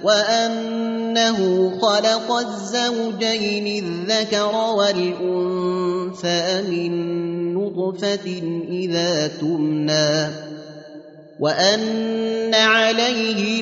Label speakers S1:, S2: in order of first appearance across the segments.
S1: وأنه خلق الزوجين الذكر والأنثى من نطفة إذا تمنى وأن عليه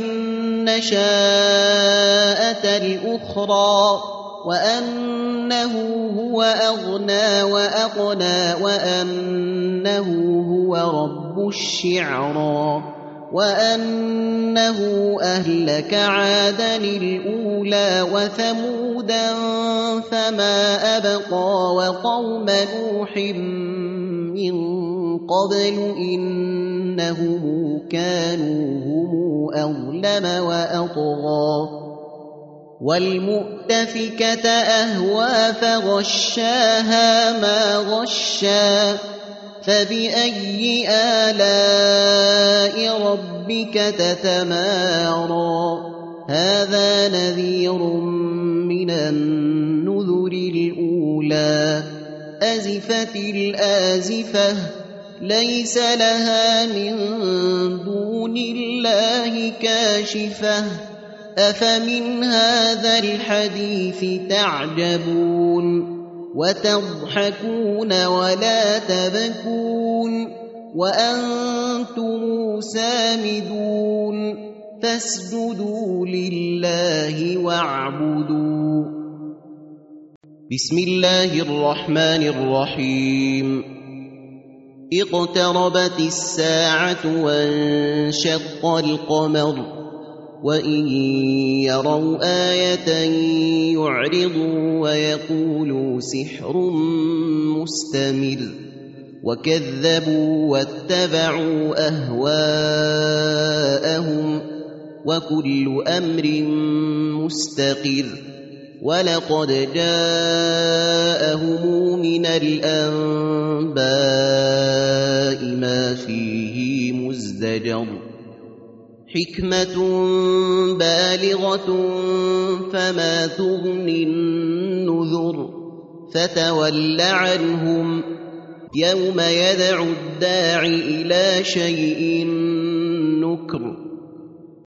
S1: النشاءة الأخرى وأنه هو أغنى وأقنى وأنه هو رب الشعرى وأنه أهلك عادا الأولى وثمودا فما أبقى وقوم نوح من قبل إنهم كانوا هم أظلم وأطغى والمؤتفكة أهوى فغشاها ما غشا فبأي آلاء ربك تتمارى هذا نذير من النذر الأولى أزفت الآزفة ليس لها من دون الله كاشفة أفمن هذا الحديث تعجبون وتضحكون ولا تبكون وأنتم سامدون فاسجدوا لله واعبدوا بسم الله الرحمن الرحيم اقتربت الساعة وانشق القمر وإن يروا آية يعرضوا ويقولوا سحر مستمر وكذبوا واتبعوا أهواءهم وكل أمر مستقر ولقد جاءهم من الأنباء ما فيه مزدجر حكمة بالغة فما تغني النذر فتول عنهم يوم يدعو الداعي إلى شيء نكر